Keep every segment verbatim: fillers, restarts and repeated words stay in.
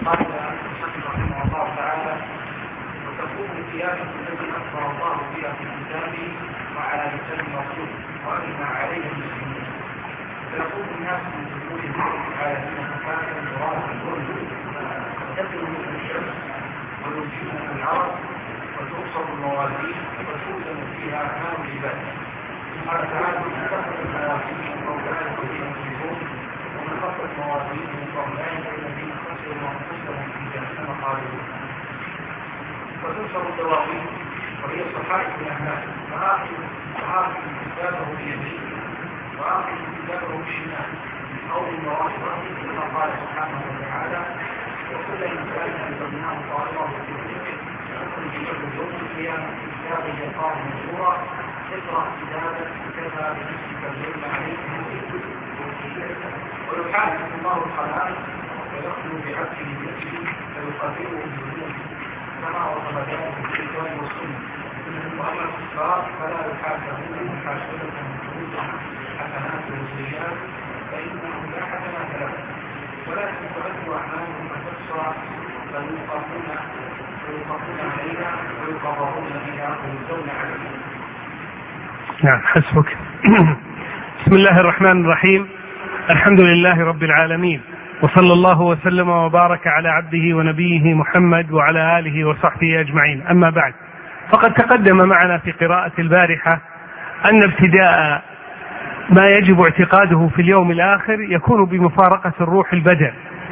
قال رحمه الله تعالى: وتكون القيامة التي أخبر الله بها في كتابه وعلى لسان رسوله وأجمع عليه المسلمين، فيقوم الناس من دخول العالمين مكانا مراد تبدو مثل الشمس ويوجههم العرب وتوصل الموازين وتوزن فيها أعمال العباد. قال تعالى: من خفت الموازين فأولئك الذين يفلحون ومن خفت موازينهم فأولئك الذين خسروا أنفسهم في جهنم خالدون. وتنشر الدواوين وهي الصحائف الأهلاك، فآخذ كتابه بيمين وآخذ كتابه بالشمال أو بالمراحل، كما قال سبحانه وتعالى: وكل إنسان ألزمناه طائره في عنقه ونخرج له يوم القيامة كتابا يلقاه منشورا اقرأ كتابك كفى بنفسك اليوم عليك حسيبا. ويحاسب الله الخلائق ويخلو بعبده بنفسه فيقرره بالذنوب كما وصف ذلك في الكتاب والسنة. وأما الكفار فلا يحاسبون محاسبة مفروضة حسنات وسيئات فإنهم لا حسنات لهم، ولكن تبدو أعمالهم فتحصى فيوقفون فيوقفون عليها ويقررون بها ويجزون عليها. نعم، حسبك. بسم الله الرحمن الرحيم. الحمد لله رب العالمين، وصلى الله وسلم وبارك على عبده ونبيه محمد وعلى آله وصحبه أجمعين. أما بعد، فقد تقدم معنا في قراءة البارحة أن ابتداء ما يجب اعتقاده في اليوم الآخر يكون بمفارقة الروح البدن،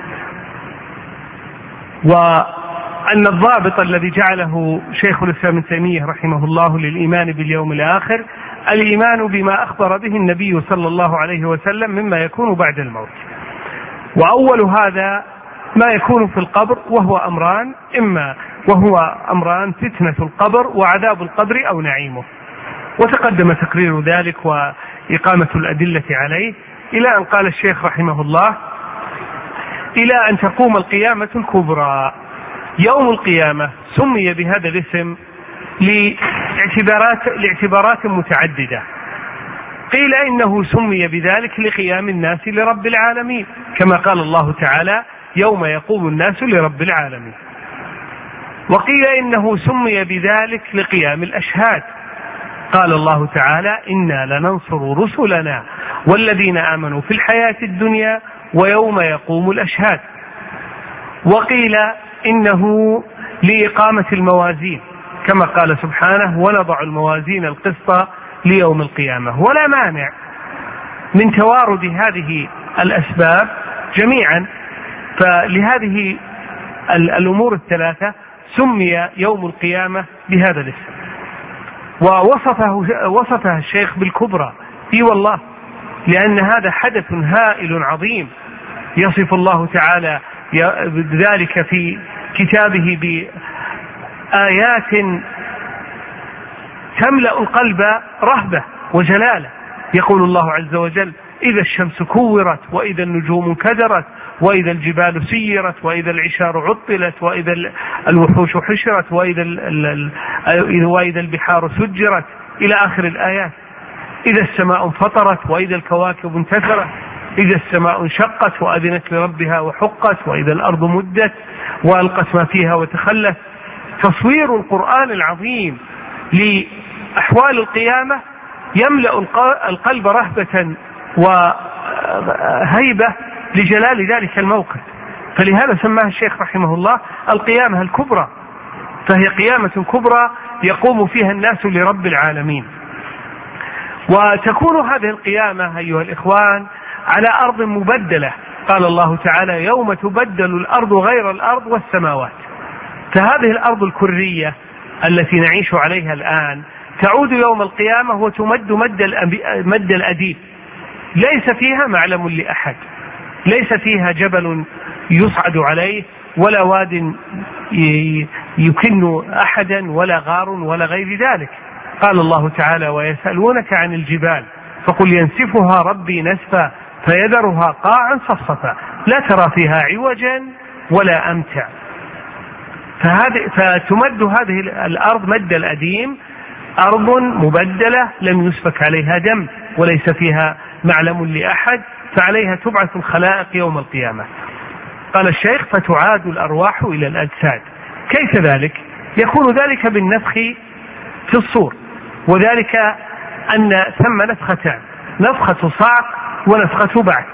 وأن الضابط الذي جعله شيخ الإسلام ابن تيمية رحمه الله للإيمان باليوم الآخر الإيمان بما أخبر به النبي صلى الله عليه وسلم مما يكون بعد الموت. وأول هذا ما يكون في القبر، وهو أمران، إما وهو أمران فتنة القبر وعذاب القبر أو نعيمه، وتقدم تقرير ذلك وإقامة الأدلة عليه إلى أن قال الشيخ رحمه الله: إلى أن تقوم القيامة الكبرى. يوم القيامة سمي بهذا الاسم لاعتبارات, لاعتبارات متعددة. قيل إنه سمي بذلك لقيام الناس لرب العالمين، كما قال الله تعالى: يوم يقوم الناس لرب العالمين. وقيل إنه سمي بذلك لقيام الأشهاد، قال الله تعالى: إنا لننصر رسلنا والذين آمنوا في الحياة الدنيا ويوم يقوم الأشهاد. وقيل إنه لإقامة الموازين، كما قال سبحانه: ونضع الموازين القسط ليوم القيامة. ولا مانع من توارد هذه الأسباب جميعا، فلهذه الأمور الثلاثة سمي يوم القيامة بهذا الاسم. ووصفه وصفها الشيخ بالكبرى، اي والله، لأن هذا حدث هائل عظيم يصف الله تعالى ذلك في كتابه بآيات تملأ القلب رهبة وجلالة. يقول الله عز وجل: إذا الشمس كورت وإذا النجوم انكدرت وإذا الجبال سيرت وإذا العشار عطلت وإذا الوحوش حشرت وإذا, وإذا البحار سجرت، إلى آخر الآيات. إذا السماء انفطرت وإذا الكواكب انتثرت، إذا السماء انشقت وأذنت لربها وحقت وإذا الأرض مدت وألقت ما فيها وتخلت. تصوير القرآن العظيم لأحوال القيامة يملأ القلب رهبة وهيبة لجلال ذلك الموقف، فلهذا سماها الشيخ رحمه الله القيامة الكبرى، فهي قيامة كبرى يقوم فيها الناس لرب العالمين. وتكون هذه القيامة أيها الإخوان على أرض مبدلة، قال الله تعالى: يوم تبدل الأرض غير الأرض والسماوات. فهذه الأرض الكرية التي نعيش عليها الآن تعود يوم القيامة وتمد مد الأديب، ليس فيها معلم لأحد، ليس فيها جبل يصعد عليه ولا واد يكن أحدا ولا غار ولا غير ذلك. قال الله تعالى: ويسألونك عن الجبال فقل ينسفها ربي نسفا فيذرها قاعا صفصفا لا ترى فيها عوجا ولا أمتع. فهذه فتمد هذه الأرض مد الأديم، أرض مبدلة لم يسفك عليها دم وليس فيها معلم لأحد، فعليها تبعث الخلائق يوم القيامة. قال الشيخ فتعاد الأرواح إلى الأجساد. كيف ذلك؟ يكون ذلك بالنفخ في الصور، وذلك أن ثم نفختان، نفخة صعق ونفخة بعث.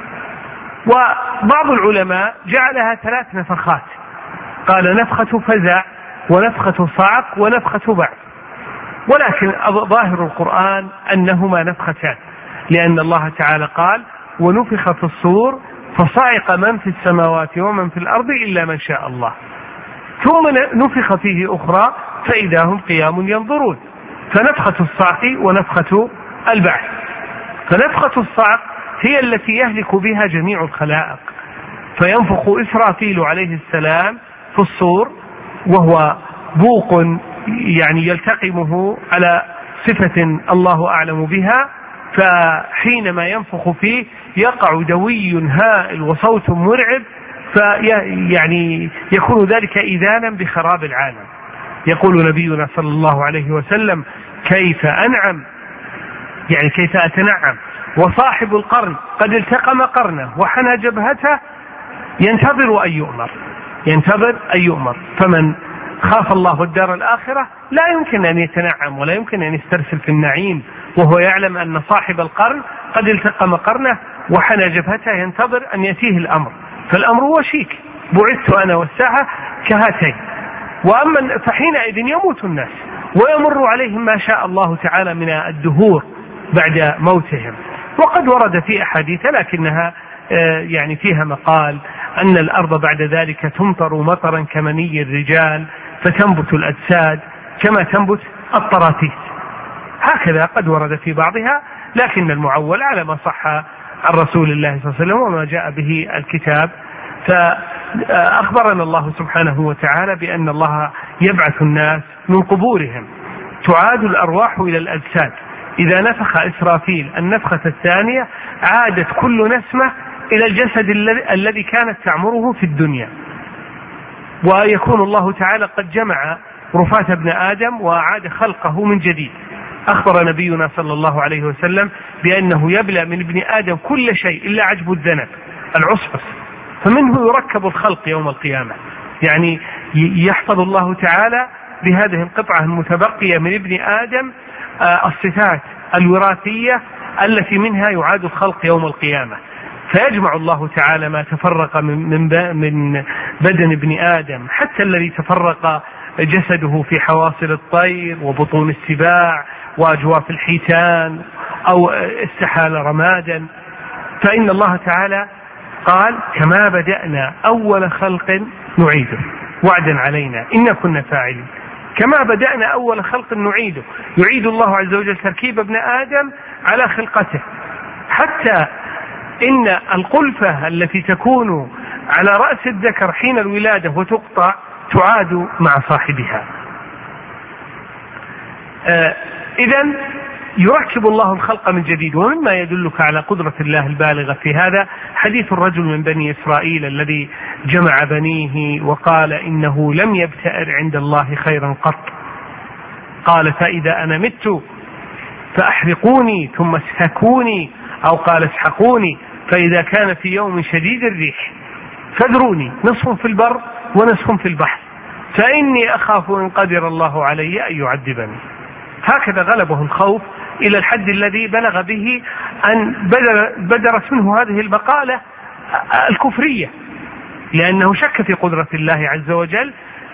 وبعض العلماء جعلها ثلاث نفخات، قال نفخة فزع ونفخة صعق ونفخة بعث، ولكن ظاهر القرآن أنهما نفختان، لأن الله تعالى قال ونفخ في الصور فصعق من في السماوات ومن في الأرض إلا من شاء الله، ثم نفخ فيه أخرى فإذا هم قيام ينظرون، فنفخة الصعق ونفخة البعث. فنفخة الصعق هي التي يهلك بها جميع الخلائق، فينفخ إسرافيل عليه السلام في الصور وهو بوق يعني يلتقمه على صفة الله أعلم بها، فحينما ينفخ فيه يقع دوي هائل وصوت مرعب، فيعني يكون ذلك إذانا بخراب العالم. يقول نبينا صلى الله عليه وسلم كيف أنعم، يعني كيف أتنعم وصاحب القرن قد التقم قرنه وحنى جبهته ينتظر أن يؤمر، ينتظر أن يؤمر. فمن خاف الله الدار الآخرة لا يمكن أن يتنعم ولا يمكن أن يسترسل في النعيم وهو يعلم أن صاحب القرن قد التقم قرنه وحنى جبهته ينتظر أن يأتيه الأمر، فالأمر وشيك، بعثت أنا والساعة كهاتين. وأما فحينئذ يموت الناس ويمر عليهم ما شاء الله تعالى من الدهور بعد موتهم. وقد ورد في أحاديث لكنها يعني فيها مقال أن الأرض بعد ذلك تمطر مطرا كمني الرجال فتنبت الأجساد كما تنبت الطراطيس، هكذا قد ورد في بعضها، لكن المعول على ما صح عن رسول الله صلى الله عليه وسلم وما جاء به الكتاب. فأخبرنا الله سبحانه وتعالى بأن الله يبعث الناس من قبورهم، تعاد الأرواح إلى الأجساد. إذا نفخ إسرافيل النفخة الثانية عادت كل نسمة إلى الجسد الذي كانت تعمره في الدنيا، ويكون الله تعالى قد جمع رفات ابن آدم وأعاد خلقه من جديد. أخبر نبينا صلى الله عليه وسلم بأنه يبلى من ابن آدم كل شيء إلا عجب الذنب العصفص، فمنه يركب الخلق يوم القيامة. يعني يحفظ الله تعالى بهذه القطعة المتبقية من ابن آدم الصفات الوراثية التي منها يعاد الخلق يوم القيامة، فيجمع الله تعالى ما تفرق من من بدن ابن آدم، حتى الذي تفرق جسده في حواصل الطير وبطون السباع وأجواف الحيتان أو استحال رمادا. فإن الله تعالى قال كما بدأنا أول خلق نعيده وعدا علينا إنا كنا فاعلين. كما بدأنا أول خلق نعيده، يعيد الله عز وجل تركيب ابن آدم على خلقته، حتى إن القلفة التي تكون على رأس الذكر حين الولادة وتقطع تعاد مع صاحبها. آه إذن يركب الله الخلق من جديد. ومما يدلك على قدرة الله البالغة في هذا حديث الرجل من بني إسرائيل الذي جمع بنيه وقال إنه لم يبتئر عند الله خيرا قط، قال فإذا أنا مت فأحرقوني ثم اسحقوني، أو قال اسحقوني، فإذا كان في يوم شديد الريح فذروني نصف في البر ونصف في البحر، فإني أخاف إن قدر الله علي أن يعذبني. هكذا غلبه الخوف إلى الحد الذي بلغ به أن بدر بدرت منه هذه المقالة الكفرية، لأنه شك في قدرة الله عز وجل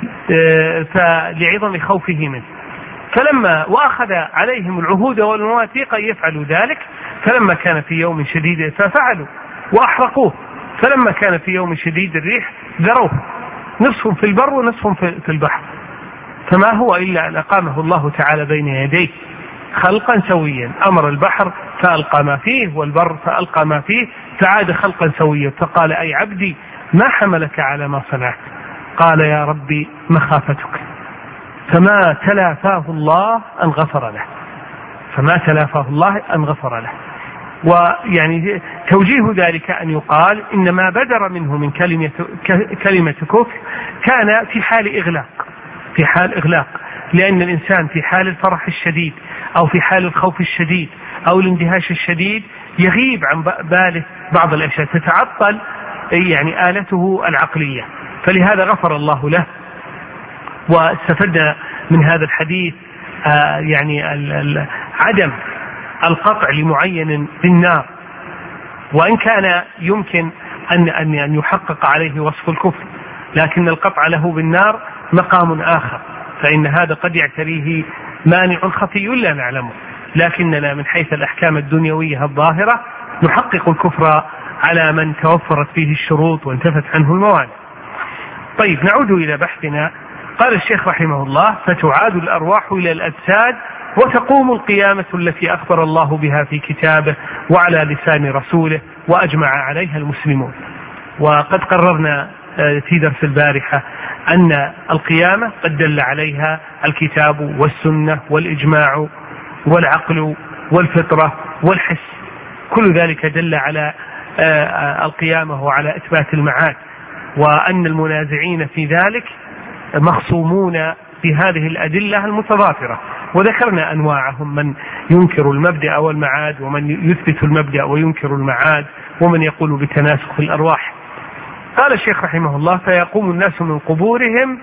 فلعظم خوفه منه. فلما وأخذ عليهم العهود والمواثيق يفعلوا ذلك، فلما كان في يوم شديد ففعلوا وأحرقوه، فلما كان في يوم شديد الريح ذروه نصف في البر ونصف في البحر. فما هو إلا أن أقامه الله تعالى بين يديه خلقا سويا، أمر البحر فألقى ما فيه والبر فألقى ما فيه فعاد خلقا سويا. فقال أي عبدي ما حملك على ما صنعت؟ قال يا ربي مخافتك. فما تلافاه الله أن غفر له، فما تلافاه الله أن غفر له. ويعني توجيه ذلك أن يقال إن ما بدر منه من كلمة كلمة كفر كان في حال إغلاق، في حال إغلاق، لأن الإنسان في حال الفرح الشديد أو في حال الخوف الشديد أو الاندهاش الشديد يغيب عن باله بعض الأشياء، تتعطل يعني آلته العقلية، فلهذا غفر الله له. واستفدنا من هذا الحديث آه يعني ال ال عدم القطع لمعين بالنار، وإن كان يمكن أن أن أن يحقق عليه وصف الكفر، لكن القطع له بالنار مقام آخر، فإن هذا قد يعتريه مانع خفي لا نعلمه، لكننا من حيث الأحكام الدنيوية الظاهرة نحقق الكفر على من توفرت فيه الشروط وانتفت عنه الموانع. طيب نعود إلى بحثنا. قال الشيخ رحمه الله: فتعاد الأرواح إلى الأجساد وتقوم القيامة التي أخبر الله بها في كتابه وعلى لسان رسوله وأجمع عليها المسلمون. وقد قررنا في درس البارحة أن القيامة قد دل عليها الكتاب والسنة والإجماع والعقل والفطرة والحس، كل ذلك دل على القيامة وعلى إثبات المعاد، وأن المنازعين في ذلك مخصومون بهذه الأدلة المتضافرة. وذكرنا أنواعهم: من ينكر المبدأ والمعاد، ومن يثبت المبدأ وينكر المعاد، ومن يقول بتناسخ الأرواح. قال الشيخ رحمه الله: فيقوم الناس من قبورهم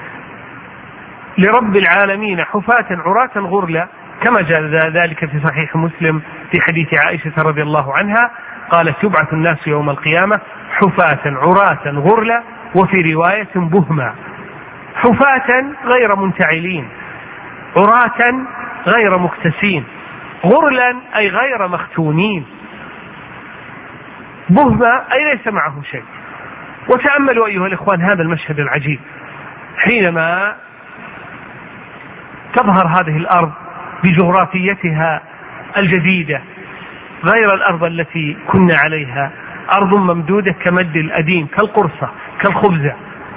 لرب العالمين حفاة عراة غرلا، كما جاء ذلك في صحيح مسلم في حديث عائشة رضي الله عنها قالت: يبعث الناس يوم القيامة حفاة عراة غرلا، وفي رواية بهما. حفاة غير منتعلين، عراة غير مكتسين، غرلا أي غير مختونين، بهما أي ليس معهم شيء. وتأملوا أيها الإخوان هذا المشهد العجيب، حينما تظهر هذه الأرض بجغرافيتها الجديدة غير الأرض التي كنا عليها، أرض ممدودة كمد الأديم، كالقرصة كالخبزة،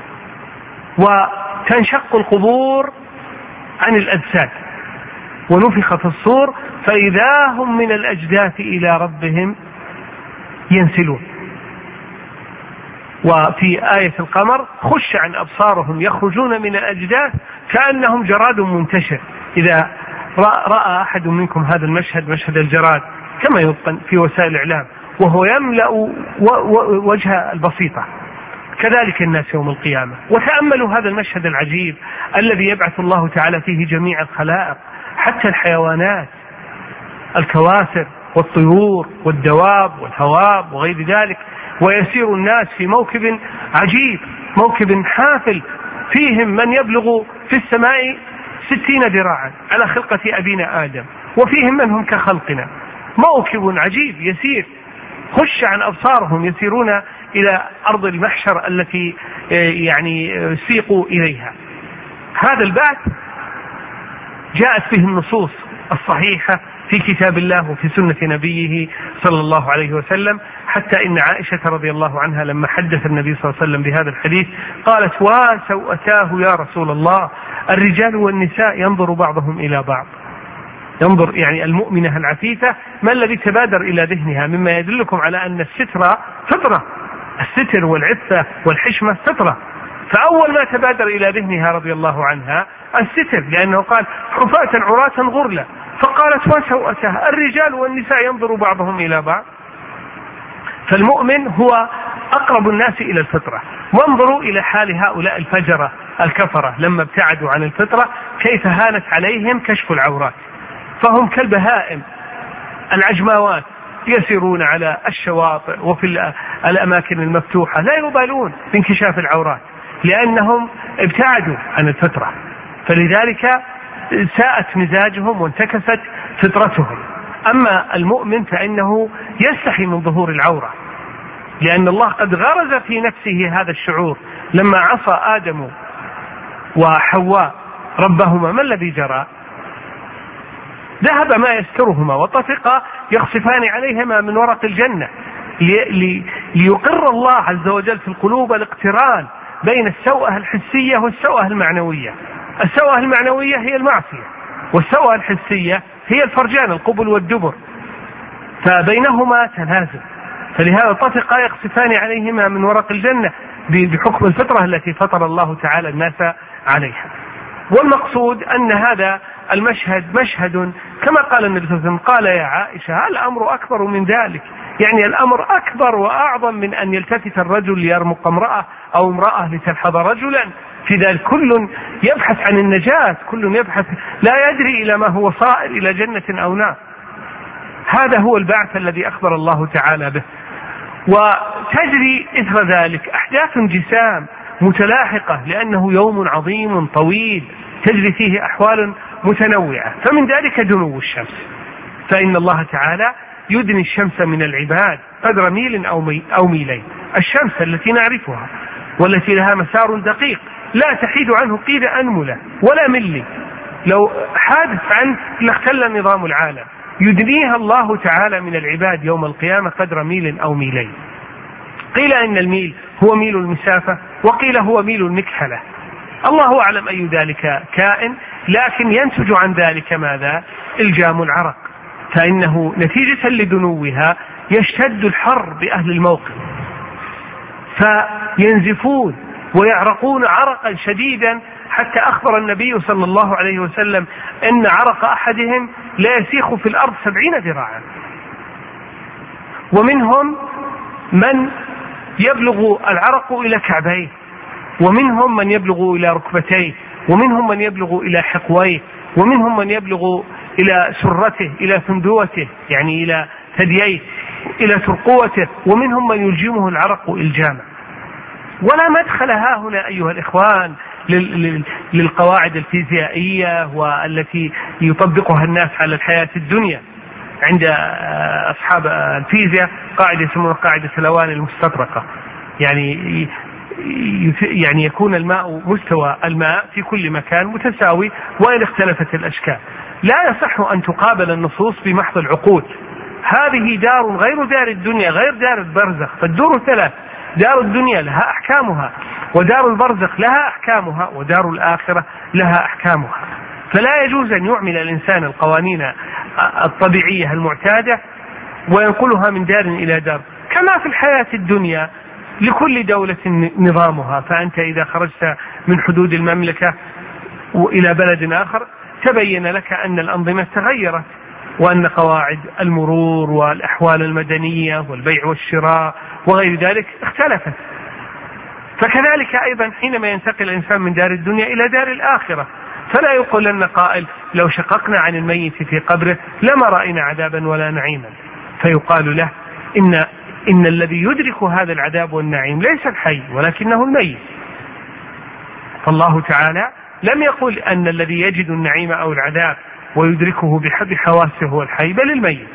وتنشق القبور عن الأجساد ونفخ في الصور فإذا هم من الأجداث إلى ربهم ينسلون. وفي آية القمر: خش عن أبصارهم يخرجون من الأجداث كأنهم جراد منتشر. إذا رأى أحد منكم هذا المشهد، مشهد الجراد كما يبقى في وسائل الإعلام وهو يملأ وجه البسيطة، كذلك الناس يوم القيامة. وتأملوا هذا المشهد العجيب الذي يبعث الله تعالى فيه جميع الخلائق، حتى الحيوانات، الكواسر والطيور والدواب والهواب وغير ذلك، ويسير الناس في موكب عجيب، موكب حافل فيهم من يبلغ في السماء ستين ذراعا على خلقة أبينا آدم، وفيهم من هم كخلقنا، موكب عجيب يسير. خش عن أبصارهم يسيرون إلى أرض المحشر التي يعني سيقوا إليها. هذا البعث جاءت به النصوص الصحيحة في كتاب الله وفي سنة نبيه صلى الله عليه وسلم، حتى إن عائشة رضي الله عنها لما حدث النبي صلى الله عليه وسلم بهذا الحديث قالت: وسوءتاه يا رسول الله، الرجال والنساء ينظر بعضهم إلى بعض. ينظر يعني المؤمنة العفيفة، ما الذي تبادر إلى ذهنها مما يدلكم على أن الستر فطرة، الستر والعفة والحشمة فطرة. فأول ما تبادر إلى ذهنها رضي الله عنها الستر، لأنه قال: حفاة عراة غرلا، فقالت: وسوءتها، الرجال والنساء ينظر بعضهم إلى بعض. فالمؤمن هو أقرب الناس إلى الفطرة. وانظروا إلى حال هؤلاء الفجرة الكفرة لما ابتعدوا عن الفطرة، كيف هانت عليهم كشف العورات، فهم كالبهائم العجماوات يسيرون على الشواطئ وفي الأماكن المفتوحة، لا يبالون بانكشاف العورات لأنهم ابتعدوا عن الفطرة، فلذلك ساءت مزاجهم وانتكست فطرتهم. أما المؤمن فإنه يستحي من ظهور العورة، لأن الله قد غرز في نفسه هذا الشعور لما عصى آدم وحواء ربهما. ما الذي جرى؟ ذهب ما يسترهما وطفقا يخصفان عليهما من ورق الجنة، لي ليقر الله عز وجل في القلوب الاقتران بين السوءة الحسية والسوءة المعنوية. السوءة المعنوية هي المعصية، والسوءة الحسية هي الفرجان، القبل والدبر، فبينهما تنازل، فلهذا طفقا يخصفان عليهما من ورق الجنة بحكم الفطرة التي فطر الله تعالى الناس عليها. والمقصود أن هذا المشهد مشهد كما قال النبي صلى الله عليه وسلم: قال يا عائشة: هل الأمر أكبر من ذلك؟ يعني الأمر أكبر وأعظم من أن يلتفت الرجل ليرمق امرأة أو امرأة لتلحظ رجلا. في ذلك كل يبحث عن النجاة، كل يبحث لا يدري إلى ما هو صائر، إلى جنة أو نار. هذا هو البعث الذي أخبر الله تعالى به. وتجري إثر ذلك أحداث جسام متلاحقة، لأنه يوم عظيم طويل تجري فيه أحوال متنوعة. فمن ذلك دنو الشمس، فإن الله تعالى يدني الشمس من العباد قدر ميل أو, مي أو ميلين. الشمس التي نعرفها والتي لها مسار دقيق لا تحيد عنه قيد أنملة ولا ملي، لو حادث عنه لاختل نظام العالم. يدنيها الله تعالى من العباد يوم القيامة قدر ميل أو ميلين. قيل إن الميل هو ميل المسافة، وقيل هو ميل المكحلة، الله أعلم أي ذلك كائن. لكن ينتج عن ذلك ماذا؟ إلجام العرق، فإنه نتيجة لدنوها يشتد الحر بأهل الموقف، فينزفون ويعرقون عرقا شديدا، حتى أخبر النبي صلى الله عليه وسلم أن عرق أحدهم لا يسيخ في الأرض سبعين ذراعا. ومنهم من يبلغ العرق إلى كعبيه، ومنهم من يبلغ إلى ركبتيه، ومنهم من يبلغ إلى حقويه، ومنهم من يبلغ إلى سرته، إلى ثندوته، يعني إلى ثدييه، إلى ترقوته، ومنهم من يلجمه العرق إلجاما. ولا مدخل ها هنا أيها الإخوان للقواعد الفيزيائية والتي يطبقها الناس على الحياة الدنيا. عند أصحاب الفيزياء قاعدة يسمونها قاعدة الأواني المستطرقة، يعني يعني يكون الماء مستوى الماء في كل مكان متساوي وإن اختلفت الأشكال. لا يصح أن تقابل النصوص بمحض العقول. هذه دار غير دار الدنيا، غير دار البرزخ. فالدور ثلاث: دار الدنيا لها أحكامها، ودار البرزخ لها أحكامها، ودار الآخرة لها أحكامها. فلا يجوز أن يعمل الإنسان القوانين الطبيعية المعتادة وينقلها من دار إلى دار. كما في الحياة الدنيا لكل دولة نظامها، فأنت إذا خرجت من حدود المملكة إلى بلد آخر تبين لك أن الأنظمة تغيرت، وأن قواعد المرور والأحوال المدنية والبيع والشراء وغير ذلك اختلفت. فكذلك أيضا حينما ينتقل الإنسان من دار الدنيا إلى دار الآخرة، فلا يقول لنا قائل لو شققنا عن الميت في قبره لما رأينا عذابا ولا نعيما، فيقال له إن, إن الذي يدرك هذا العذاب والنعيم ليس الحي ولكنه الميت. فالله تعالى لم يقل أن الذي يجد النعيم أو العذاب ويدركه بحب حواسه هو الحي، بل الميت.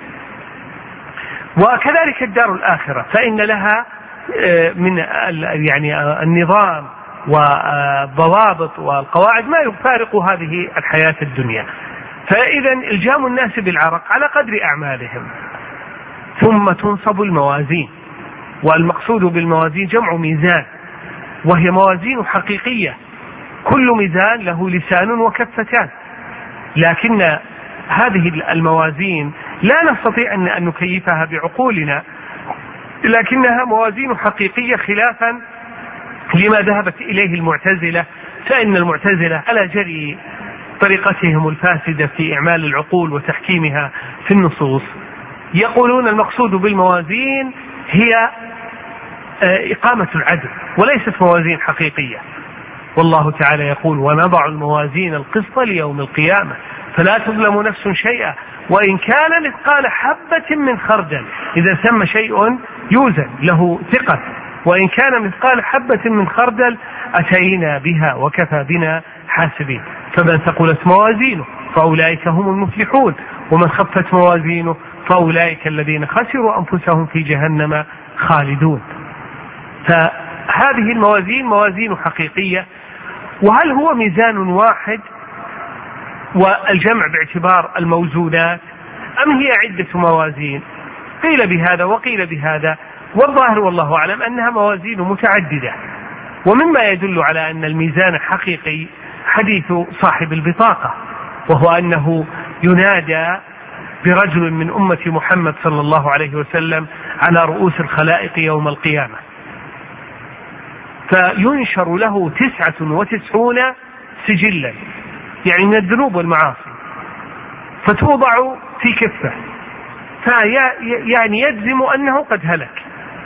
وكذلك الدار الآخرة فإن لها من يعني النظام والضوابط والقواعد ما يفارق هذه الحياة الدنيا. فإذا إلجام الناس بالعرق على قدر أعمالهم. ثم تنصب الموازين، والمقصود بالموازين جمع ميزان، وهي موازين حقيقية، كل ميزان له لسان وكفتان. لكن هذه الموازين لا نستطيع أن نكيفها بعقولنا، لكنها موازين حقيقية خلافا لما ذهبت إليه المعتزلة. فإن المعتزلة على جري طريقتهم الفاسدة في إعمال العقول وتحكيمها في النصوص يقولون المقصود بالموازين هي إقامة العدل وليست موازين حقيقية. والله تعالى يقول ونضع الموازين القسط ليوم القيامة فلا تظلم نفس شيئا وإن كان مثقال حبة من خردل. إذا ثم شيء يوزن له ثقة، وإن كان مثقال حبة من خردل أتينا بها وكفى بنا حاسبين. فمن ثقلت موازينه فأولئك هم المفلحون، ومن خفت موازينه فأولئك الذين خسروا أنفسهم في جهنم خالدون. فهذه الموازين موازين حقيقية. وهل هو ميزان واحد والجمع باعتبار الموزونات، أم هي عدة موازين؟ قيل بهذا وقيل بهذا، والظاهر والله أعلم أنها موازين متعددة. ومما يدل على أن الميزان حقيقي حديث صاحب البطاقة، وهو أنه ينادى برجل من أمة محمد صلى الله عليه وسلم على رؤوس الخلائق يوم القيامة، فينشر له تسعة وتسعون سجلا، يعني من الذنوب والمعاصي، فتوضع في كفة فيعني يجزم أنه قد هلك،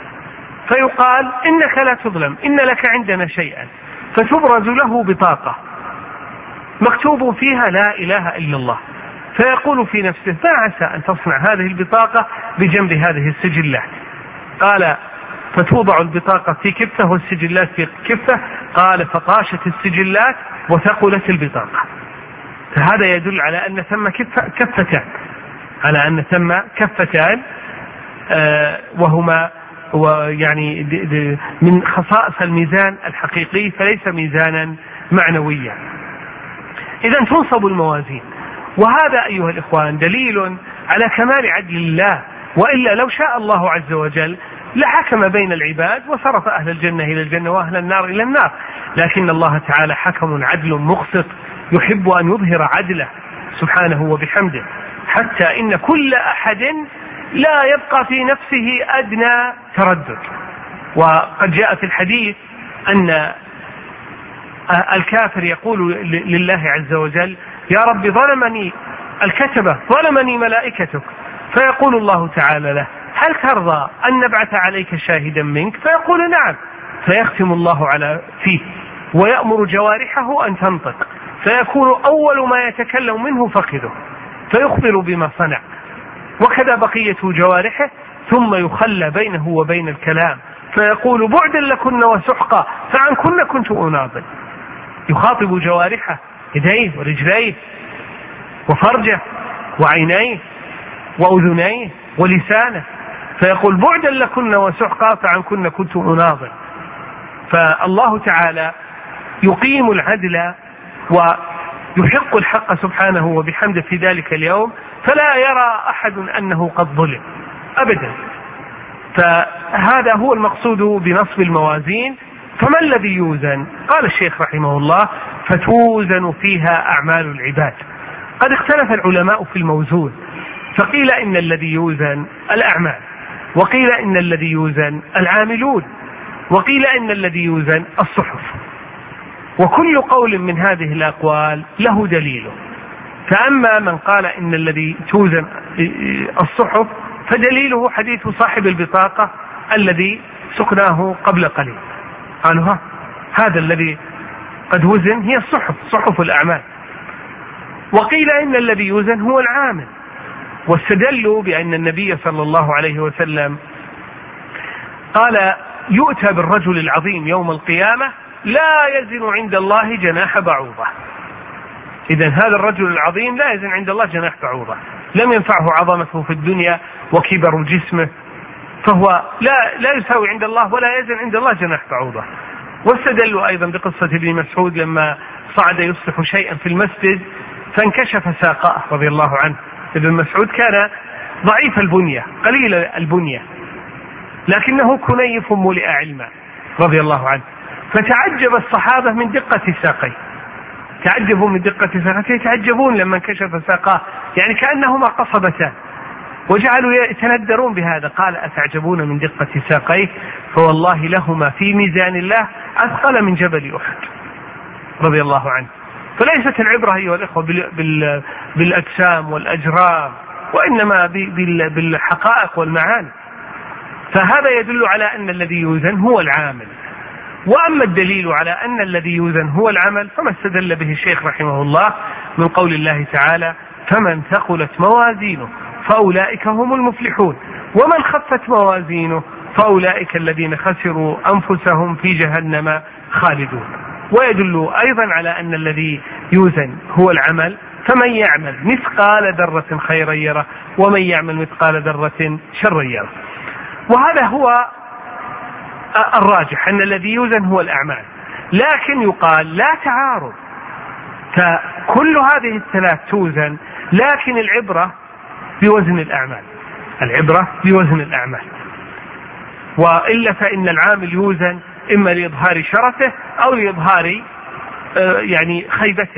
فيقال إنك لا تظلم، إن لك عندنا شيئا، فتبرز له بطاقة مكتوب فيها لا إله إلا الله، فيقول في نفسه ما عسى أن تصنع هذه البطاقة بجنب هذه السجلات. قال فتوضع البطاقة في كفة والسجلات في كفة، قال فطاشت السجلات وثقلت البطاقة. فهذا يدل على أن ثم كفة كفتان، على أن ثم كفتان آه وهما ويعني من خصائص الميزان الحقيقي، فليس ميزانا معنويا. إذا تنصب الموازين، وهذا أيها الإخوان دليل على كمال عدل الله، وإلا لو شاء الله عز وجل لحكم بين العباد وصرف أهل الجنة إلى الجنة وأهل النار إلى النار، لكن الله تعالى حكم عدل مقسط يحب أن يظهر عدله سبحانه وبحمده، حتى إن كل أحد لا يبقى في نفسه أدنى تردد. وقد جاء في الحديث أن الكافر يقول لله عز وجل يا رب ظلمني الكتبة، ظلمني ملائكتك، فيقول الله تعالى له هل ترضى أن نبعث عليك شاهدا منك؟ فيقول نعم، فيختم الله على فيه ويأمر جوارحه أن تنطق، فيكون أول ما يتكلم منه فخذه فيخبر بما صنع، وكذا بقية جوارحه، ثم يخلى بينه وبين الكلام فيقول بعدا لكن وسحقا فعن كن كنت أناضل. يخاطب جوارحه يديه ورجليه وفرجه وعينيه وأذنيه ولسانه، فيقول بعدا لكن وسحقا فعن كن كنت أناضل. فالله تعالى يقيم العدل ويحق الحق سبحانه وبحمده في ذلك اليوم، فلا يرى أحد أنه قد ظلم أبدا. فهذا هو المقصود بنصب الموازين. فما الذي يوزن؟ قال الشيخ رحمه الله فتوزن فيها أعمال العباد. قد اختلف العلماء في الموزون، فقيل إن الذي يوزن الأعمال، وقيل إن الذي يوزن العاملون، وقيل إن الذي يوزن الصحف، وكل قول من هذه الأقوال له دليله. فأما من قال إن الذي توزن الصحف فدليله حديث صاحب البطاقة الذي سقناه قبل قليل، قالوا ها هذا الذي قد وزن هي الصحف، صحف الأعمال. وقيل إن الذي يوزن هو العامل، واستدلوا بأن النبي صلى الله عليه وسلم قال يؤتى بالرجل العظيم يوم القيامة لا يزن عند الله جناح بعوضة. إذن هذا الرجل العظيم لا يزن عند الله جناح بعوضة، لم ينفعه عظمته في الدنيا وكبر جسمه، فهو لا, لا يساوي عند الله ولا يزن عند الله جناح بعوضة. واستدلوا أيضا بقصة ابن مسعود لما صعد يصلح شيئا في المسجد فانكشف ساقاه رضي الله عنه. ابن مسعود كان ضعيف البنية قليل البنية، لكنه كنيف ملئ علما رضي الله عنه، فتعجب الصحابة من دقة ساقيه، تعجبوا من دقة ساقيه، يتعجبون لما انكشف ساقاه يعني كأنهما قصبتان، وجعلوا يتندرون بهذا. قال أتعجبون من دقة ساقيه فوالله لهما في ميزان الله أثقل من جبل أحد رضي الله عنه. فليست العبرة أيها الإخوة بالأجسام والأجرام، وإنما بالحقائق والمعاني. فهذا يدل على أن الذي يوزن هو العامل. وأما الدليل على أن الذي يوزن هو العمل فما استدل به الشيخ رحمه الله من قول الله تعالى فمن ثقلت موازينه فأولئك هم المفلحون ومن خفت موازينه فأولئك الذين خسروا أنفسهم في جهنم خالدون. ويدل أيضا على أن الذي يوزن هو العمل، فمن يعمل مثقال ذرة خيرا يره ومن يعمل مثقال ذرة شرا يره. وهذا هو الراجح أن الذي يوزن هو الأعمال، لكن يقال لا تعارض، فكل هذه الثلاث توزن، لكن العبرة بوزن الأعمال، العبرة بوزن الأعمال. وإلا فإن العامل يوزن إما لإظهار شرفه أو لإظهار يعني خيبته،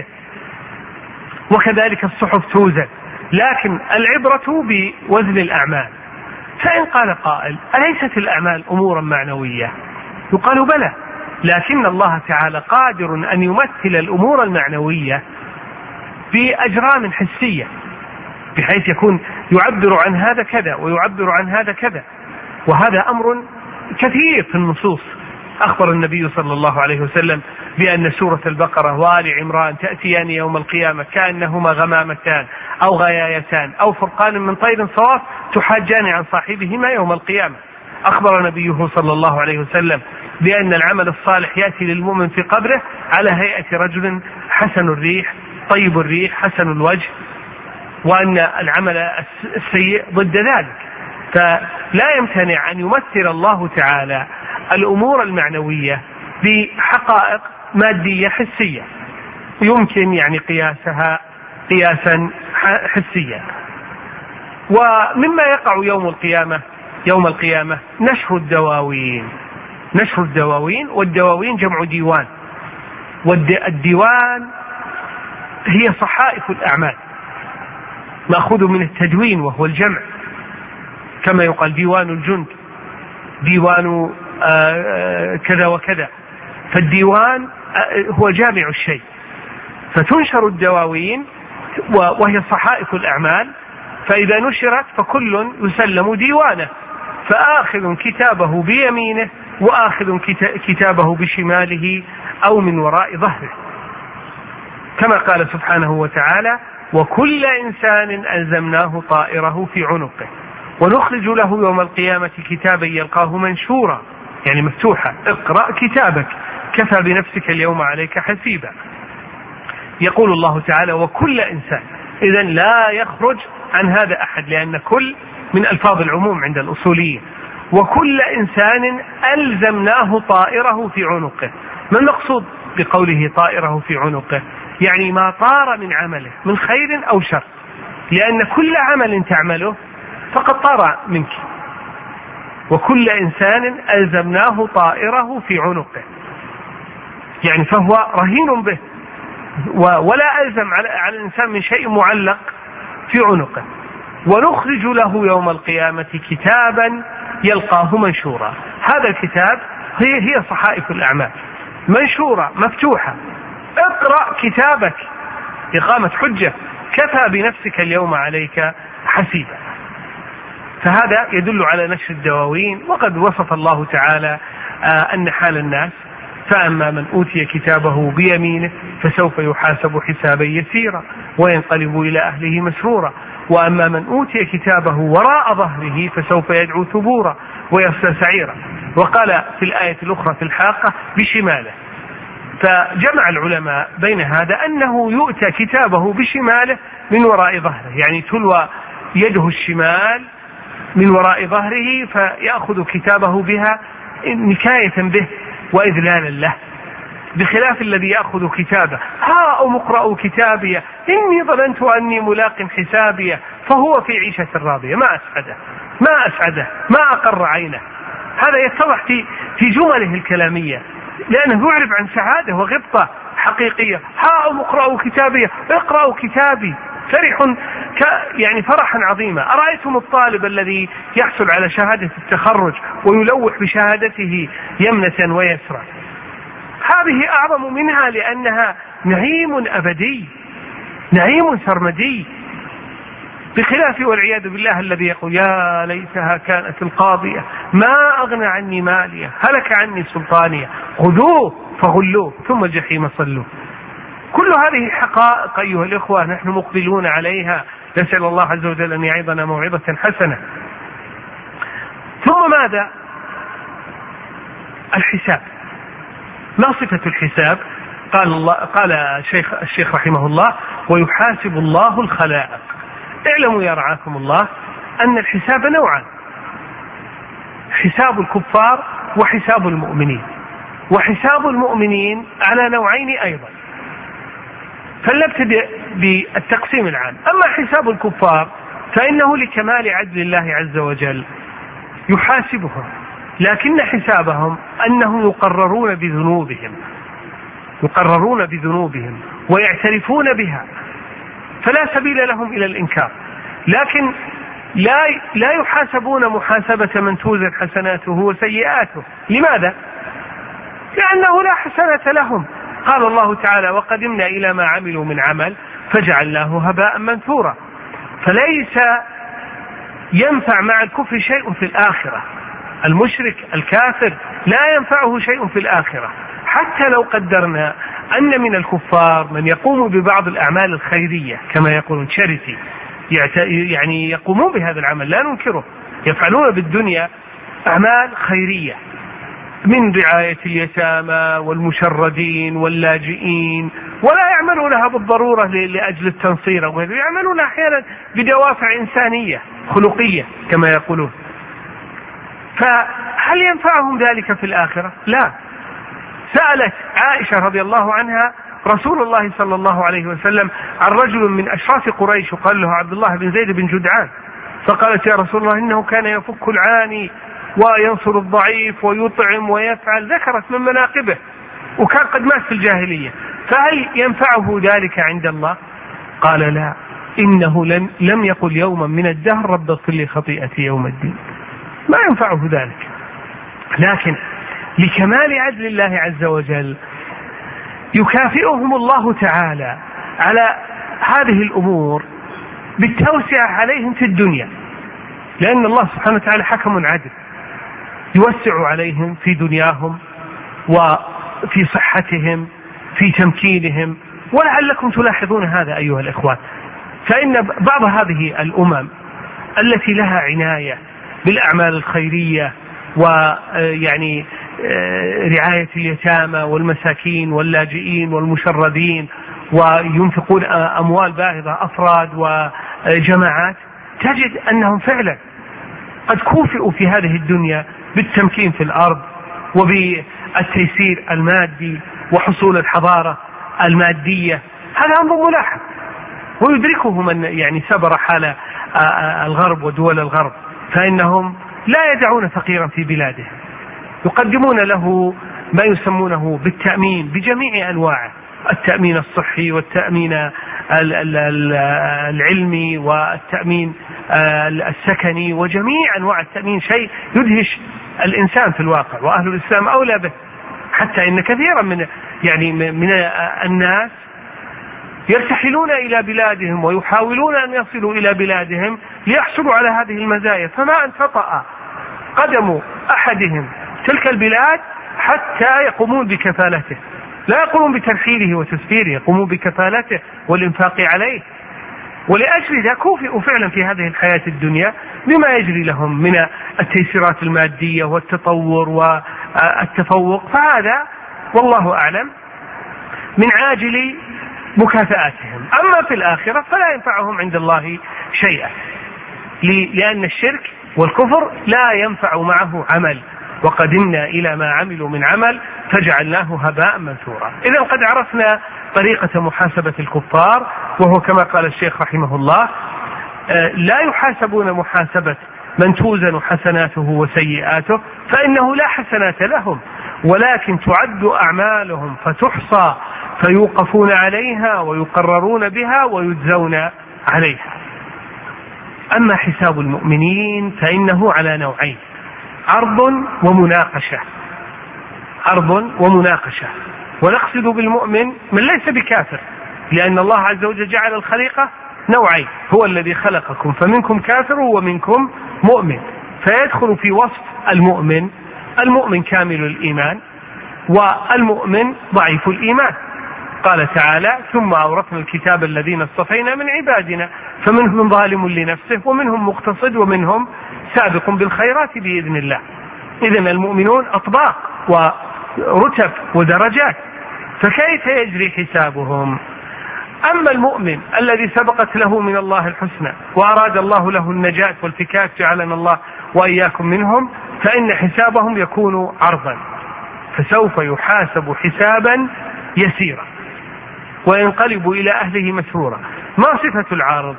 وكذلك الصحف توزن، لكن العبرة بوزن الأعمال. فإن قال قائل أليست الأعمال أمورا معنوية؟ يقال بلى، لكن الله تعالى قادر أن يمثل الأمور المعنوية بأجرام حسية، بحيث يكون يعبر عن هذا كذا ويعبر عن هذا كذا، وهذا أمر كثير في النصوص. أخبر النبي صلى الله عليه وسلم بأن سورة البقرة وآل عمران تأتيان يوم القيامة كأنهما غمامتان أو غيايتان أو فرقان من طير صواف تحاجان عن صاحبهما يوم القيامة. أخبر نبيه صلى الله عليه وسلم بأن العمل الصالح يأتي للمؤمن في قبره على هيئة رجل حسن الريح طيب الريح حسن الوجه، وأن العمل السيء ضد ذلك. فلا يمتنع أن يمثل الله تعالى الأمور المعنوية بحقائق مادية حسية يمكن يعني قياسها قياسا حسيا. ومما يقع يوم القيامة يوم القيامة نشر الدواوين نشر الدواوين والدواوين جمع ديوان، والديوان هي صحائف الأعمال مأخوذ من التدوين وهو الجمع، كما يقال ديوان الجند ديوان كذا وكذا، فالديوان هو جامع الشيء. فتنشر الدواوين وهي صحائف الأعمال، فإذا نشرت فكل يسلم ديوانه، فآخذ كتابه بيمينه وآخذ كتابه بشماله أو من وراء ظهره، كما قال سبحانه وتعالى: وكل إنسان ألزمناه طائره في عنقه ونخرج له يوم القيامة كتابا يلقاه منشورا، يعني مفتوحا، اقرأ كتابك كفى بنفسك اليوم عليك حسيبا. يقول الله تعالى: وكل إنسان، إذن لا يخرج عن هذا أحد، لأن كل من ألفاظ العموم عند الأصوليين. وكل إنسان ألزمناه طائره في عنقه. ما المقصود بقوله طائره في عنقه؟ يعني ما طار من عمله من خير أو شر، لأن كل عمل تعمله فقد طار منك. وكل إنسان ألزمناه طائره في عنقه، يعني فهو رهين به، ولا ألزم على الإنسان من شيء معلق في عنقه. ونخرج له يوم القيامة كتابا يلقاه منشورا. هذا الكتاب هي هي صحائف الأعمال منشورة مفتوحة، اقرأ كتابك، إقامة حجة، كفى بنفسك اليوم عليك حسيبا. فهذا يدل على نشر الدواوين. وقد وصف الله تعالى أن حال الناس: فأما من أوتي كتابه بيمينه فسوف يحاسب حسابا يسيرا وينقلب إلى أهله مسرورا، وأما من أوتي كتابه وراء ظهره فسوف يدعو ثبورا ويصلى سعيرا. وقال في الآية الأخرى في الحاقة: بشماله. فجمع العلماء بين هذا أنه يؤتى كتابه بشماله من وراء ظهره، يعني تلوى يده الشمال من وراء ظهره فيأخذ كتابه بها نكاية به وإذلالا له، بخلاف الذي يأخذ كتابه: ها أم اقرأوا كتابي إني ظننت أني ملاق حسابي فهو في عيشة راضية. ما أسعده ما أسعده ما أقر عينه. هذا يتضح في في جمله الكلامية، لأنه يعرف عن سعادة وغبطة حقيقية. ها أم اقرأوا كتابي، اقرأوا كتابي، فرح يعني فرحا عظيما. أرأيتم الطالب الذي يحصل على شهادة التخرج ويلوح بشهادته يمنة ويسرا؟ هذه أعظم منها، لأنها نعيم أبدي، نعيم سرمدي، بخلاف والعياذ بالله الذي يقول: يا ليتها كانت القاضية ما أغنى عني مالية هلك عني سلطانية خذوه فغلوه ثم الجحيم صلوه. كل هذه حقائق أيها الإخوة نحن مقبلون عليها، نسأل الله عز وجل أن يعظنا موعظة حسنة. ثم ماذا؟ الحساب. ما صفة الحساب؟ قال الله قال الشيخ الشيخ رحمه الله: ويحاسب الله الخلائق. اعلموا يا رعاكم الله أن الحساب نوعان: حساب الكفار وحساب المؤمنين. وحساب المؤمنين على نوعين أيضا. فلنبتدئ بالتقسيم العام. أما حساب الكفار فإنه لكمال عدل الله عز وجل يحاسبهم، لكن حسابهم أنهم يقررون بذنوبهم يقررون بذنوبهم ويعترفون بها، فلا سبيل لهم إلى الإنكار. لكن لا لا يحاسبون محاسبة من توزن حسناته وسيئاته. لماذا؟ لأنه لا حسنة لهم. قال الله تعالى: وقدمنا إلى ما عملوا من عمل فجعلناه هباء منثورا. فليس ينفع مع الكفر شيء في الآخرة. المشرك الكافر لا ينفعه شيء في الآخرة، حتى لو قدرنا أن من الكفار من يقوم ببعض الأعمال الخيرية كما يقولون charity، يعني يقومون بهذا العمل لا ننكره، يفعلون بالدنيا أعمال خيرية من رعاية اليتامى والمشردين واللاجئين، ولا يعملونها بالضرورة لأجل التنصير، يعملونها أحيانا بدوافع إنسانية خلقية كما يقولون. فهل ينفعهم ذلك في الآخرة؟ لا. سألت عائشة رضي الله عنها رسول الله صلى الله عليه وسلم عن رجل من أشراف قريش وقال له عبد الله بن زيد بن جدعان، فقالت يا رسول الله إنه كان يفك العاني وينصر الضعيف ويطعم ويفعل، ذكرت من مناقبه، وكان قد مات في الجاهلية، فهل ينفعه ذلك عند الله؟ قال لا، إنه لم, لم يقل يوما من الدهر رب اغفر لي خطيئتي يوم الدين، ما ينفعه ذلك. لكن لكمال عدل الله عز وجل يكافئهم الله تعالى على هذه الأمور بالتوسعة عليهم في الدنيا، لأن الله سبحانه وتعالى حكم عدل، يوسع عليهم في دنياهم وفي صحتهم في تمكينهم. ولعلكم تلاحظون هذا أيها الإخوان، فإن بعض هذه الأمم التي لها عناية بالأعمال الخيرية ويعني رعاية اليتامى والمساكين واللاجئين والمشردين، وينفقون أموال باهظة أفراد وجماعات، تجد أنهم فعلا قد كوفئوا في هذه الدنيا بالتمكين في الأرض وبالتيسير المادي وحصول الحضارة المادية. هذا أمر ملاحظ ويدركه من يعني سبر حال الغرب ودول الغرب، فإنهم لا يدعون فقيرا في بلادهم، يقدمون له ما يسمونه بالتأمين بجميع أنواعه، التأمين الصحي والتأمين العلمي والتأمين السكني وجميع أنواع التأمين، شيء يدهش الإنسان في الواقع، وأهل الإسلام أولى به. حتى إن كثيرا من يعني من الناس يرتحلون إلى بلادهم ويحاولون أن يصلوا إلى بلادهم ليحصلوا على هذه المزايا، فما أن تطأ قدم أحدهم تلك البلاد حتى يقومون بكفالته، لا يقومون بترحيله وتسفيره، يقومون بكفالته والإنفاق عليه. ولأجل ذا كوفئوا فعلا في هذه الحياة الدنيا بما يجري لهم من التيسيرات المادية والتطور والتفوق، فهذا والله أعلم من عاجل مكافآتهم. أما في الآخرة فلا ينفعهم عند الله شيئا، لأن الشرك والكفر لا ينفع معه عمل، وقدمنا إلى ما عملوا من عمل فجعلناه هباء منثورا. إذا قد عرفنا طريقة محاسبة الكفار، وهو كما قال الشيخ رحمه الله لا يحاسبون محاسبة من توزن حسناته وسيئاته، فإنه لا حسنات لهم، ولكن تعد أعمالهم فتحصى فيوقفون عليها ويقررون بها ويجزون عليها. أما حساب المؤمنين فإنه على نوعين: عرض ومناقشة. عرض ومناقشة، ونقصد بالمؤمن من ليس بكافر، لأن الله عز وجل جعل الخليقة نوعين: هو الذي خلقكم فمنكم كافر ومنكم مؤمن، فيدخل في وصف المؤمن المؤمن كامل الإيمان والمؤمن ضعيف الإيمان. قال تعالى: ثم أورثنا الكتاب الذين اصطفينا من عبادنا فمنهم ظالم لنفسه ومنهم مقتصد ومنهم سابق بالخيرات بإذن الله. إذن المؤمنون أطباق ورتب ودرجات، فكيف يجري حسابهم؟ أما المؤمن الذي سبقت له من الله الحسنى وأراد الله له النجاة والفكاك جعلنا الله وإياكم منهم، فإن حسابهم يكون عرضا، فسوف يحاسب حسابا يسيرا وينقلب إلى أهله مسرورا. ما صفة العارض؟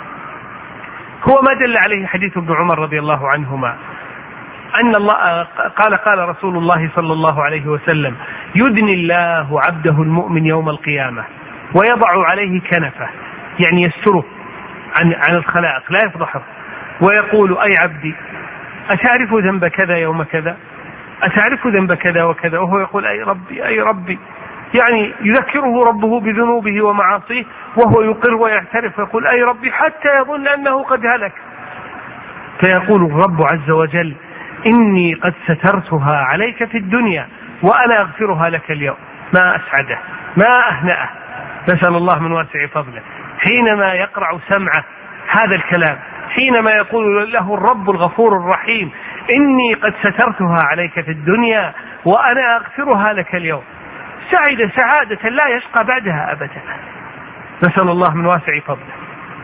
هو ما دل عليه حديث ابن عمر رضي الله عنهما أن الله قال قال رسول الله صلى الله عليه وسلم: يدني الله عبده المؤمن يوم القيامة ويضع عليه كنفه، يعني يستره عن عن الخلائق لا يفضحه، ويقول: أي عبدي أتعرف ذنب كذا يوم كذا؟ أتعرف ذنب كذا وكذا؟ وهو يقول: أي ربي أي ربي، يعني يذكره ربه بذنوبه ومعاصيه وهو يقر ويعترف ويقول: أي ربي، حتى يظن أنه قد هلك. فيقول الرب عز وجل: إني قد سترتها عليك في الدنيا وأنا أغفرها لك اليوم. ما أسعده، ما أهنأه، نسأل الله من واسع فضله حينما يقرع سمعه هذا الكلام، حينما يقول له الرب الغفور الرحيم: إني قد سترتها عليك في الدنيا وأنا أغفرها لك اليوم. سعد سعادة لا يشقى بعدها أبدا، نسأل الله من واسع فضله.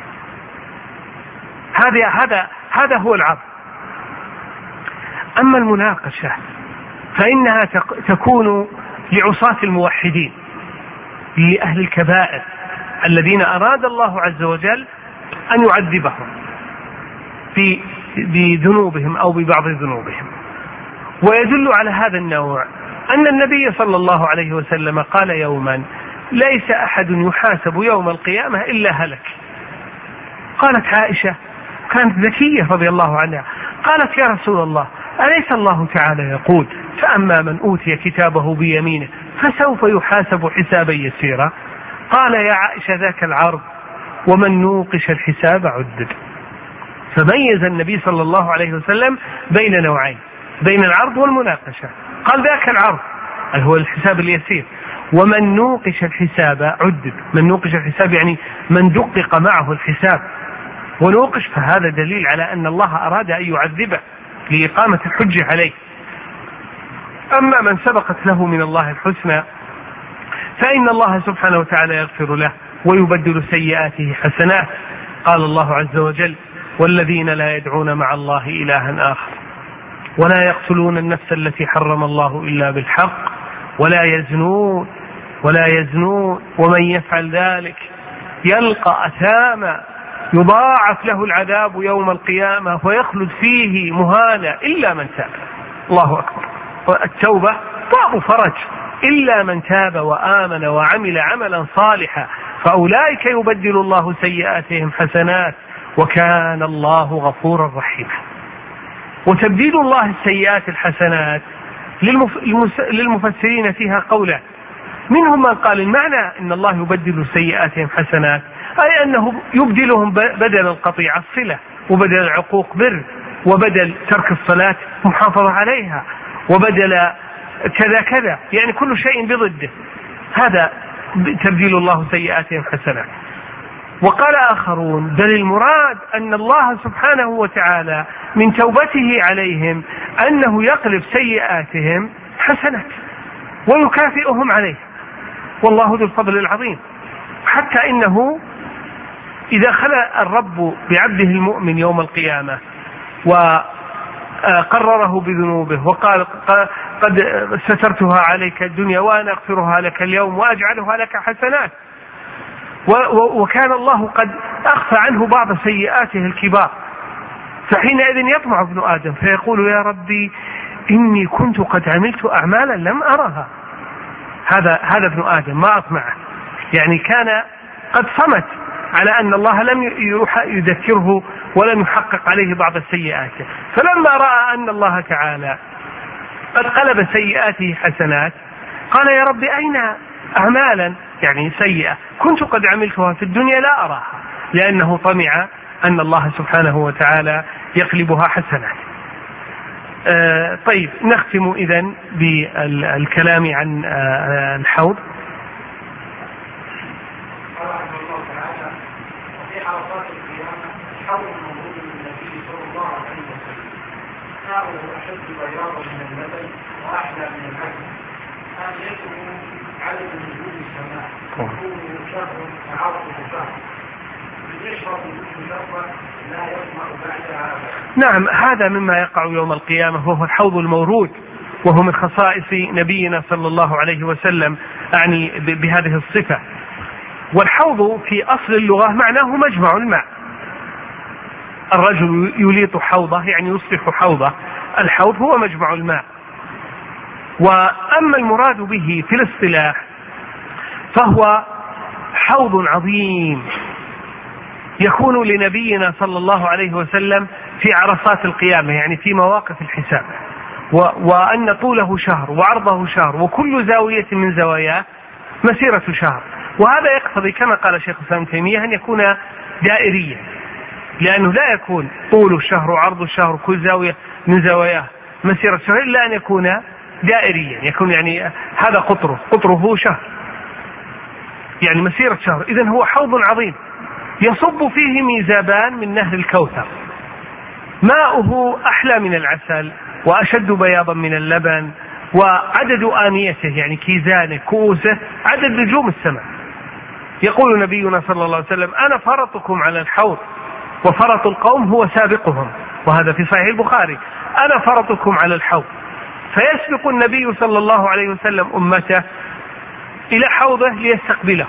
هذا هذا هذا هو العرض. أما المناقشة فإنها تكون لعصاة الموحدين، لأهل الكبائر الذين أراد الله عز وجل أن يعذبهم في بذنوبهم أو ببعض ذنوبهم. ويدل على هذا النوع أن النبي صلى الله عليه وسلم قال يوما: ليس أحد يحاسب يوم القيامة إلا هلك. قالت عائشة، كانت ذكية رضي الله عنها، قالت: يا رسول الله، أليس الله تعالى يقول: فأما من أوتي كتابه بيمينه فسوف يحاسب حسابا يسيرا؟ قال: يا عائشة ذاك العرض، ومن نوقش الحساب عذب. فميز النبي صلى الله عليه وسلم بين نوعين، بين العرض والمناقشة. قال: ذاك العرض اللي هو الحساب اليسير، ومن نوقش الحساب عذب. من نوقش الحساب يعني من دقق معه الحساب ونوقش، فهذا دليل على أن الله أراد أن يعذبه لإقامة الحجة عليه. أما من سبقت له من الله الحسنى فإن الله سبحانه وتعالى يغفر له ويبدل سيئاته حسنات. قال الله عز وجل: والذين لا يدعون مع الله إلها آخر ولا يقتلون النفس التي حرم الله إلا بالحق ولا يزنون ولا يزنون ومن يفعل ذلك يلقى أثاما يضاعف له العذاب يوم القيامة ويخلد فيه مهانا إلا من تاب. الله أكبر. التوبة باب فرج، إلا من تاب وآمن وعمل عملا صالحا فأولئك يبدل الله سيئاتهم حسنات وكان الله غفورا رحيما. وتبديل الله السيئات الحسنات للمفسرين فيها قولا، منهم من قال المعنى إن الله يبدل سيئاتهم حسنات أي أنه يبدلهم بدل القطيعة الصلة، وبدل العقوق بر، وبدل ترك الصلاة محافظة عليها، وبدل كذا كذا، يعني كل شيء بضده. هذا تبديل الله سيئاتهم حسنات. وقال آخرون: بل المراد أن الله سبحانه وتعالى من توبته عليهم أنه يقلب سيئاتهم حسنات ويكافئهم عليه، والله ذو الفضل العظيم. حتى إنه إذا خلى الرب بعبده المؤمن يوم القيامة وقرره بذنوبه وقال: قد سترتها عليك الدنيا وأنا أغفرها لك اليوم وأجعلها لك حسنات، وكان الله قد أخفى عنه بعض سيئاته الكبار، فحينئذ يطمع ابن آدم فيقول: يا ربي إني كنت قد عملت أعمالا لم أرها. هذا هذا ابن آدم ما أطمعه، يعني كان قد صمت على أن الله لم يذكره ولم يحقق عليه بعض السيئات، فلما رأى أن الله تعالى قد قلب سيئاته حسنات قال: يا ربي أين أعمالا يعني سيئة كنت قد عملتها في الدنيا لا أراها، لأنه طمع أن الله سبحانه وتعالى يقلبها حسنات. آه طيب، نختم إذن بالكلام عن آه الحوض. نعم، هذا مما يقع يوم القيامة، وهو الحوض المورود، وهو من خصائص نبينا صلى الله عليه وسلم، أعني بهذه الصفة. والحوض في أصل اللغة معناه مجمع الماء. الرجل يليط حوضه يعني يصلح حوضه، الحوض هو مجمع الماء. وأما المراد به في الاصطلاح فهو حوض عظيم يكون لنبينا صلى الله عليه وسلم في عرصات القيامة، يعني في مواقف الحساب، وأن طوله شهر وعرضه شهر وكل زاوية من زواياه مسيرة شهر. وهذا يقتضي كما قال شيخ الإسلام ابن تيمية أن يكون دائريا، لأنه لا يكون طول الشهر وعرض الشهر كل زاوية من زواياه مسيرة شهر إلا أن يكون دائريا، يكون يعني هذا قطره قطره شهر، يعني مسيرة شهر. إذن هو حوض عظيم يصب فيه ميزابان من نهر الكوثر، ماؤه أحلى من العسل وأشد بياضا من اللبن، وعدد آنيته يعني كيزانه كؤوسه عدد نجوم السماء. يقول نبينا صلى الله عليه وسلم: أنا فرطكم على الحوض وفرط القوم هو سابقهم، وهذا في صحيح البخاري. أنا فرطكم على الحوض، فيسبق النبي صلى الله عليه وسلم أمته إلى حوضه ليستقبله،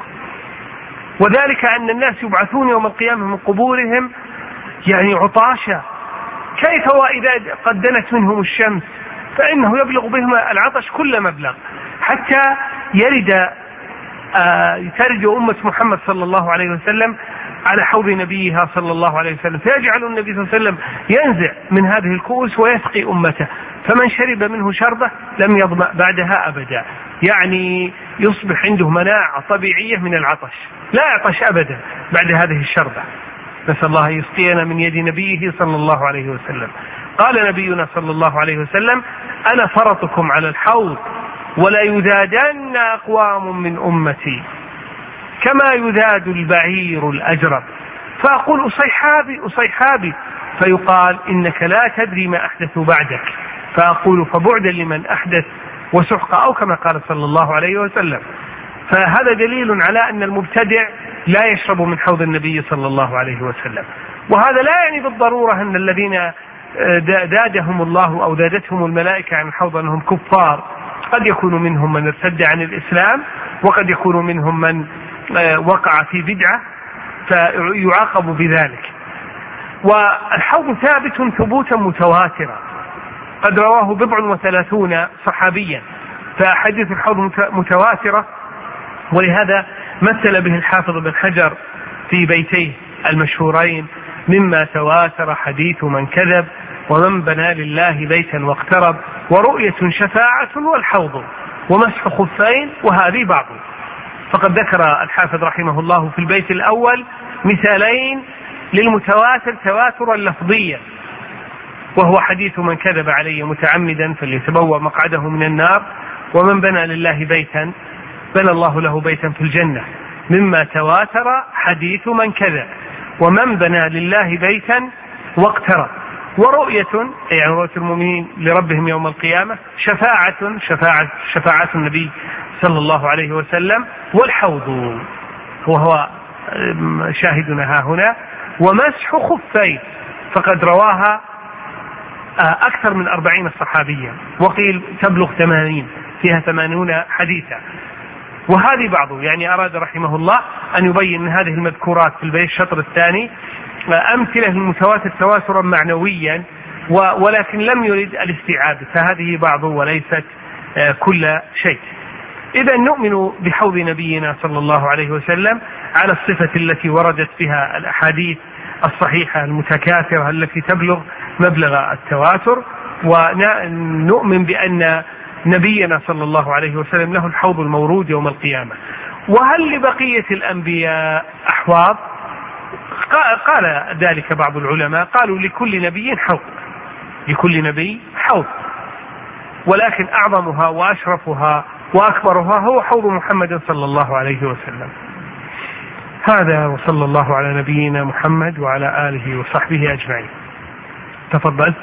وذلك أن الناس يبعثون يوم القيامة من قبورهم يعني عطاشا، كيف وإذا قد دنت منهم الشمس فإنه يبلغ بهم العطش كل مبلغ، حتى يرد آه ترد أمة محمد صلى الله عليه وسلم على حوض نبيها صلى الله عليه وسلم، فيجعل النبي صلى الله عليه وسلم ينزع من هذه الكؤوس ويسقي أمته، فمن شرب منه شربة لم يظمأ بعدها أبدا، يعني يصبح عنده مناعة طبيعية من العطش، لا يعطش أبدا بعد هذه الشربة. نسأل الله يسقينا من يد نبيه صلى الله عليه وسلم. قال نبينا صلى الله عليه وسلم: أنا فرطكم على الحوض ولا يذادن أقوام من أمتي كما يذاد البعير الأجرب، فأقول أصيحابي أصيحابي، فيقال: إنك لا تدري ما أحدث بعدك، فأقول: فبعدا لمن أحدث وسحق، أو كما قال صلى الله عليه وسلم. فهذا دليل على أن المبتدع لا يشرب من حوض النبي صلى الله عليه وسلم. وهذا لا يعني بالضرورة أن الذين دادهم الله أو دادتهم الملائكة عن الحوض أنهم كفار، قد يكون منهم من ارتد عن الإسلام، وقد يكون منهم من وقع في بدعة فيعاقب بذلك. والحوض ثابت ثبوتا متواترا، قد رواه بضع وثلاثون صحابيا، فحديث الحوض متواترة، ولهذا مثل به الحافظ بن حجر في بيتيه المشهورين: مما تواتر حديث من كذب، ومن بنى لله بيتا واقترب، ورؤية شفاعة، والحوض، ومسح خفين، وهذه بعض. فقد ذكر الحافظ رحمه الله في البيت الأول مثالين للمتواتر تواترا لفظيا، وهو حديث من كذب علي متعمدا فليتبوأ مقعده من النار، ومن بنى لله بيتا بنى الله له بيتا في الجنة. مما تواتر حديث من كذب، ومن بنى لله بيتا واقترب، ورؤية يعني رؤية المؤمنين لربهم يوم القيامة، شفاعة شفاعة شفاعة النبي صلى الله عليه وسلم، والحوض وهو شاهدنا ها هنا، ومسح خفين، فقد رواها أكثر من أربعين صحابيا، وقيل تبلغ ثمانين، فيها ثمانون حديثا. وهذه بعضه، يعني أراد رحمه الله أن يبين هذه المذكورات في البيت الشطر الثاني أمثلة المتواتر تواترا معنويا، ولكن لم يرد الاستيعاب، فهذه بعضه وليست كل شيء. إذا نؤمن بحوض نبينا صلى الله عليه وسلم على الصفة التي وردت بها الأحاديث الصحيحة المتكاثرة التي تبلغ مبلغ التواتر، ونؤمن بأن نبينا صلى الله عليه وسلم له الحوض المورود يوم القيامة. وهل لبقية الأنبياء أحواض؟ قال ذلك بعض العلماء، قالوا: لكل نبي حوض، لكل نبي حوض، ولكن أعظمها وأشرفها وأكبرها هو حوض محمد صلى الله عليه وسلم. هذا، وصلى الله على نبينا محمد وعلى آله وصحبه أجمعين. تفضل.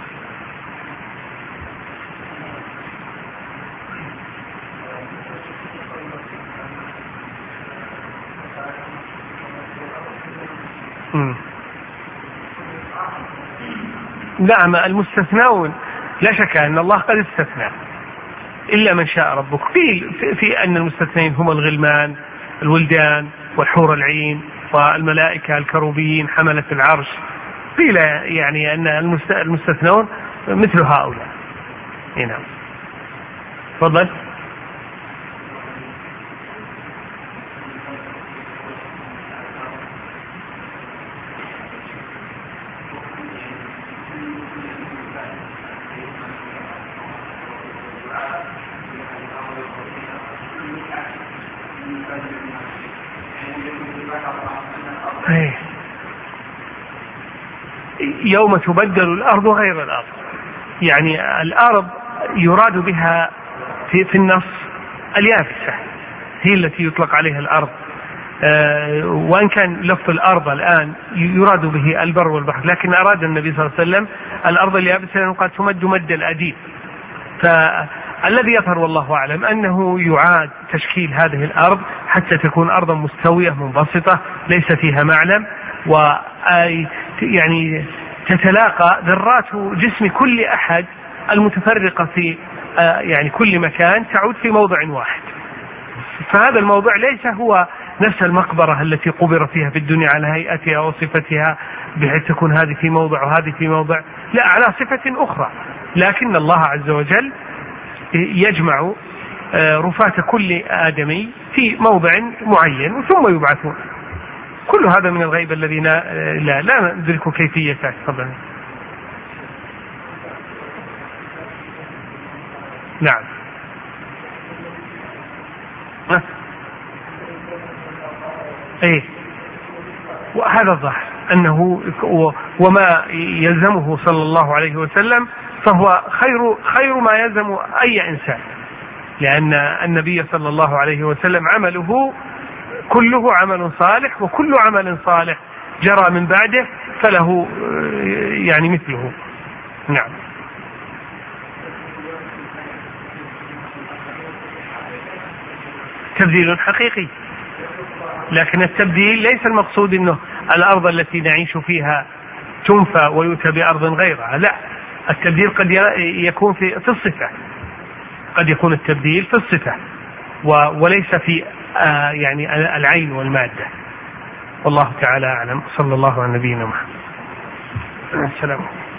نعم، المستثنون لا شك أن الله قد استثنى إلا من شاء ربك. قيل في أن المستثنين هم الغلمان الولدان والحور العين والملائكة الكروبيين حملة العرش، قيل يعني أن المستثنون مثل هؤلاء. نعم. تفضل. يوم تبدل الأرض غير الأرض. يعني الأرض يراد بها في, في النص اليابسة، هي التي يطلق عليها الأرض، أه وإن كان لفظ الأرض الآن يراد به البر والبحر، لكن أراد النبي صلى الله عليه وسلم الأرض اليابسة لأنه قد تمد مد الأديب. فالذي يظهر والله أعلم أنه يعاد تشكيل هذه الأرض حتى تكون أرضا مستوية منبسطة ليس فيها معلم، و يعني تتلاقى ذرات جسم كل أحد المتفرقة في يعني كل مكان تعود في موضع واحد. فهذا الموضع ليس هو نفس المقبرة التي قبر فيها في الدنيا على هيئتها وصفتها بحيث تكون هذه في موضع وهذه في موضع، لا، على صفة أخرى. لكن الله عز وجل يجمع رفاة كل آدمي في موضع معين ثم يبعثون. كل هذا من الغيب الذي لا, لا, لا ندرك كيفيته. طبعا نعم. ايه، وهذا الظاهر أنه وما يلزمه صلى الله عليه وسلم فهو خير خير ما يلزم أي إنسان، لأن النبي صلى الله عليه وسلم عمله كله عمل صالح، وكل عمل صالح جرى من بعده فله يعني مثله. نعم. تبديل حقيقي، لكن التبديل ليس المقصود أنه الأرض التي نعيش فيها تنفى ويؤتى بأرض غيرها، لا، التبديل قد يكون في الصفة، قد يكون التبديل في الصفة وليس في يعني العين والمادة. والله تعالى أعلم. صلى الله على نبينا محمد. السلام.